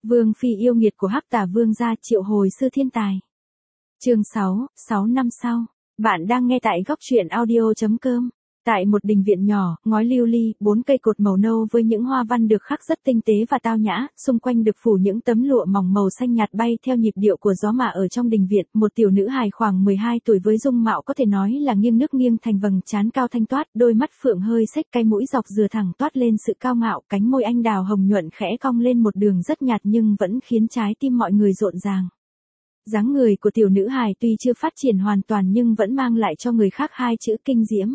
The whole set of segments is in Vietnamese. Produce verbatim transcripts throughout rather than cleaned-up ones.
Vương phi yêu nghiệt của Hắc Tà Vương gia triệu hồi sư thiên tài. Chương sáu, sáu năm sau. Bạn đang nghe tại góc truyện audio chấm com. Tại một đình viện nhỏ, ngói lưu ly, bốn cây cột màu nâu với những hoa văn được khắc rất tinh tế và tao nhã, xung quanh được phủ những tấm lụa mỏng màu xanh nhạt bay theo nhịp điệu của gió, mà ở trong đình viện, một tiểu nữ hài khoảng mười hai tuổi với dung mạo có thể nói là nghiêng nước nghiêng thành vầng trán cao thanh toát, đôi mắt phượng hơi xếch, cái mũi dọc dừa thẳng toát lên sự cao ngạo, cánh môi anh đào hồng nhuận khẽ cong lên một đường rất nhạt nhưng vẫn khiến trái tim mọi người rộn ràng. Dáng người của tiểu nữ hài tuy chưa phát triển hoàn toàn nhưng vẫn mang lại cho người khác hai chữ kinh diễm.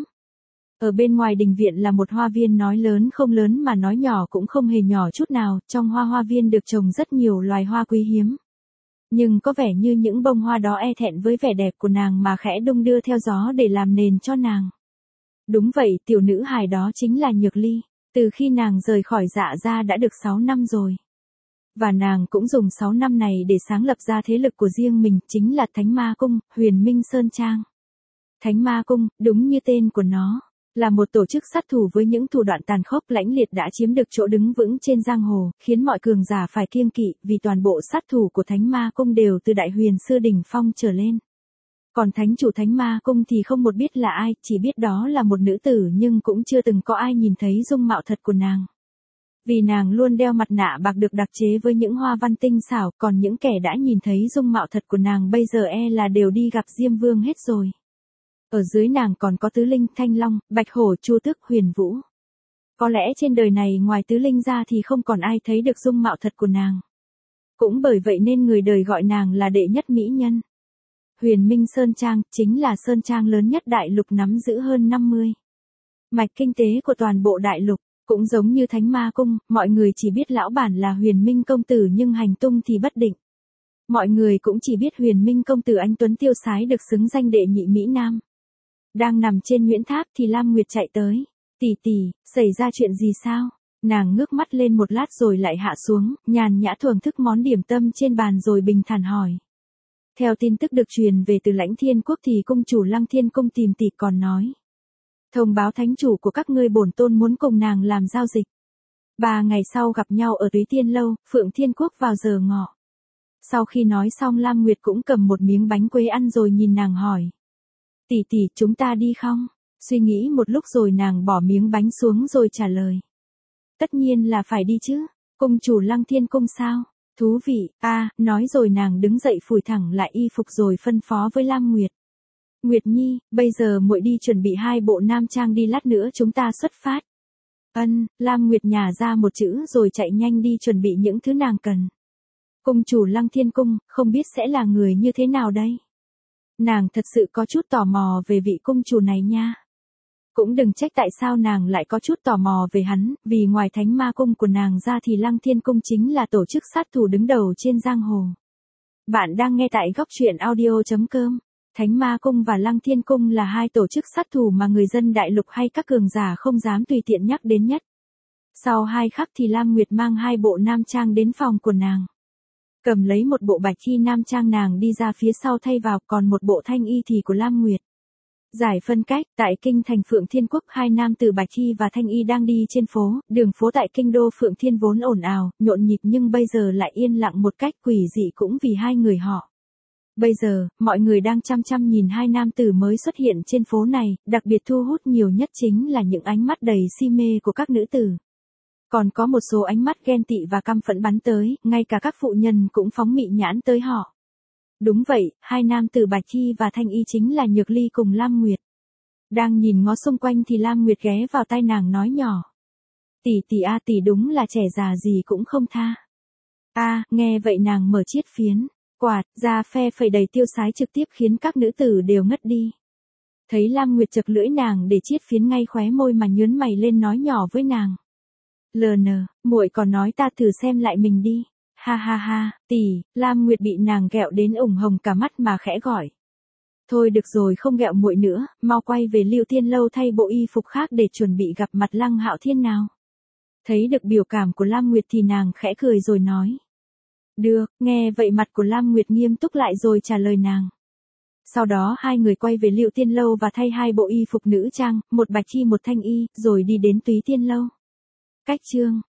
Ở bên ngoài đình viện là một hoa viên, nói lớn không lớn mà nói nhỏ cũng không hề nhỏ chút nào, trong hoa hoa viên được trồng rất nhiều loài hoa quý hiếm. Nhưng có vẻ như những bông hoa đó e thẹn với vẻ đẹp của nàng mà khẽ đung đưa theo gió để làm nền cho nàng. Đúng vậy, tiểu nữ hài đó chính là Nhược Ly, từ khi nàng rời khỏi Dạ gia đã được sáu năm rồi. Và nàng cũng dùng sáu năm này để sáng lập ra thế lực của riêng mình, chính là Thánh Ma Cung, Huyền Minh Sơn Trang. Thánh Ma Cung, đúng như tên của nó, là một tổ chức sát thủ với những thủ đoạn tàn khốc lãnh liệt đã chiếm được chỗ đứng vững trên giang hồ, khiến mọi cường giả phải kiêng kỵ, vì toàn bộ sát thủ của Thánh Ma Cung đều từ đại huyền sư đỉnh phong trở lên. Còn thánh chủ Thánh Ma Cung thì không một biết là ai, chỉ biết đó là một nữ tử nhưng cũng chưa từng có ai nhìn thấy dung mạo thật của nàng. Vì nàng luôn đeo mặt nạ bạc được đặc chế với những hoa văn tinh xảo, còn những kẻ đã nhìn thấy dung mạo thật của nàng bây giờ e là đều đi gặp Diêm Vương hết rồi. Ở dưới nàng còn có Tứ Linh, Thanh Long, Bạch Hổ, Chu Tước, Huyền Vũ. Có lẽ trên đời này ngoài Tứ Linh ra thì không còn ai thấy được dung mạo thật của nàng. Cũng bởi vậy nên người đời gọi nàng là đệ nhất mỹ nhân. Huyền Minh Sơn Trang chính là sơn trang lớn nhất đại lục, nắm giữ hơn năm mươi mạch kinh tế của toàn bộ đại lục. Cũng giống như Thánh Ma Cung, mọi người chỉ biết lão bản là Huyền Minh công tử nhưng hành tung thì bất định. Mọi người cũng chỉ biết Huyền Minh công tử anh tuấn tiêu sái được xứng danh đệ nhị Mỹ Nam. Đang nằm trên Nguyễn Tháp thì Lam Nguyệt chạy tới. Tỷ tỷ, xảy ra chuyện gì sao? Nàng ngước mắt lên một lát rồi lại hạ xuống, nhàn nhã thưởng thức món điểm tâm trên bàn rồi bình thản hỏi. Theo tin tức được truyền về từ Lãnh Thiên Quốc thì cung chủ Lăng Thiên Cung tìm tỷ còn nói. Thông báo thánh chủ của các ngươi bổn tôn muốn cùng nàng làm giao dịch. Ba ngày sau gặp nhau ở Túy Tiên Lâu, Phượng Thiên Quốc vào giờ ngọ. Sau khi nói xong Lam Nguyệt cũng cầm một miếng bánh quế ăn rồi nhìn nàng hỏi. Tỷ tỷ, chúng ta đi không? Suy nghĩ một lúc rồi nàng bỏ miếng bánh xuống rồi trả lời. Tất nhiên là phải đi chứ, cung chủ Lăng Thiên Cung sao? Thú vị, a à, nói rồi nàng đứng dậy phủi thẳng lại y phục rồi phân phó với Lam Nguyệt. Nguyệt Nhi, bây giờ muội đi chuẩn bị hai bộ nam trang đi, lát nữa chúng ta xuất phát. Ân, Lam Nguyệt nhả ra một chữ rồi chạy nhanh đi chuẩn bị những thứ nàng cần. Cung chủ Lăng Thiên Cung, không biết sẽ là người như thế nào đây? Nàng thật sự có chút tò mò về vị cung chủ này nha. Cũng đừng trách tại sao nàng lại có chút tò mò về hắn, vì ngoài Thánh Ma Cung của nàng ra thì Lăng Thiên Cung chính là tổ chức sát thủ đứng đầu trên giang hồ. Bạn đang nghe tại góc truyện audio chấm com. Thánh Ma Cung và Lăng Thiên Cung là hai tổ chức sát thủ mà người dân đại lục hay các cường giả không dám tùy tiện nhắc đến nhất. Sau hai khắc thì Lam Nguyệt mang hai bộ nam trang đến phòng của nàng. Cầm lấy một bộ bạch y nam trang nàng đi ra phía sau thay vào, còn một bộ thanh y thì của Lam Nguyệt. Giải phân cách, tại kinh thành Phượng Thiên Quốc hai nam tử bạch y và thanh y đang đi trên phố, đường phố tại kinh đô Phượng Thiên vốn ồn ào, nhộn nhịp nhưng bây giờ lại yên lặng một cách quỷ dị cũng vì hai người họ. Bây giờ, mọi người đang chăm chăm nhìn hai nam tử mới xuất hiện trên phố này, đặc biệt thu hút nhiều nhất chính là những ánh mắt đầy si mê của các nữ tử. Còn có một số ánh mắt ghen tị và căm phẫn bắn tới, ngay cả các phụ nhân cũng phóng mị nhãn tới họ. Đúng vậy, hai nam tử bạch y và thanh y chính là Nhược Ly cùng Lam Nguyệt. Đang nhìn ngó xung quanh thì Lam Nguyệt ghé vào tai nàng nói nhỏ. Tỷ tỷ a tỷ đúng là trẻ già gì cũng không tha. A, nghe vậy nàng mở chiết phiến, quạt, ra phe phẩy đầy tiêu sái trực tiếp khiến các nữ tử đều ngất đi. Thấy Lam Nguyệt chật lưỡi nàng để chiết phiến ngay khóe môi mà nhớn mày lên nói nhỏ với nàng. Lờ nờ, muội còn nói ta thử xem lại mình đi. Ha ha ha, tỷ, Lam Nguyệt bị nàng ghẹo đến ửng hồng cả mắt mà khẽ gọi. Thôi được rồi, không ghẹo muội nữa, mau quay về Lưu Tiên Lâu thay bộ y phục khác để chuẩn bị gặp mặt Lăng Hạo Thiên nào. Thấy được biểu cảm của Lam Nguyệt thì nàng khẽ cười rồi nói. Được, nghe vậy mặt của Lam Nguyệt nghiêm túc lại rồi trả lời nàng. Sau đó hai người quay về Lưu Tiên Lâu và thay hai bộ y phục nữ trang, một bạch y một thanh y, rồi đi đến Túy Tiên Lâu. Cách chương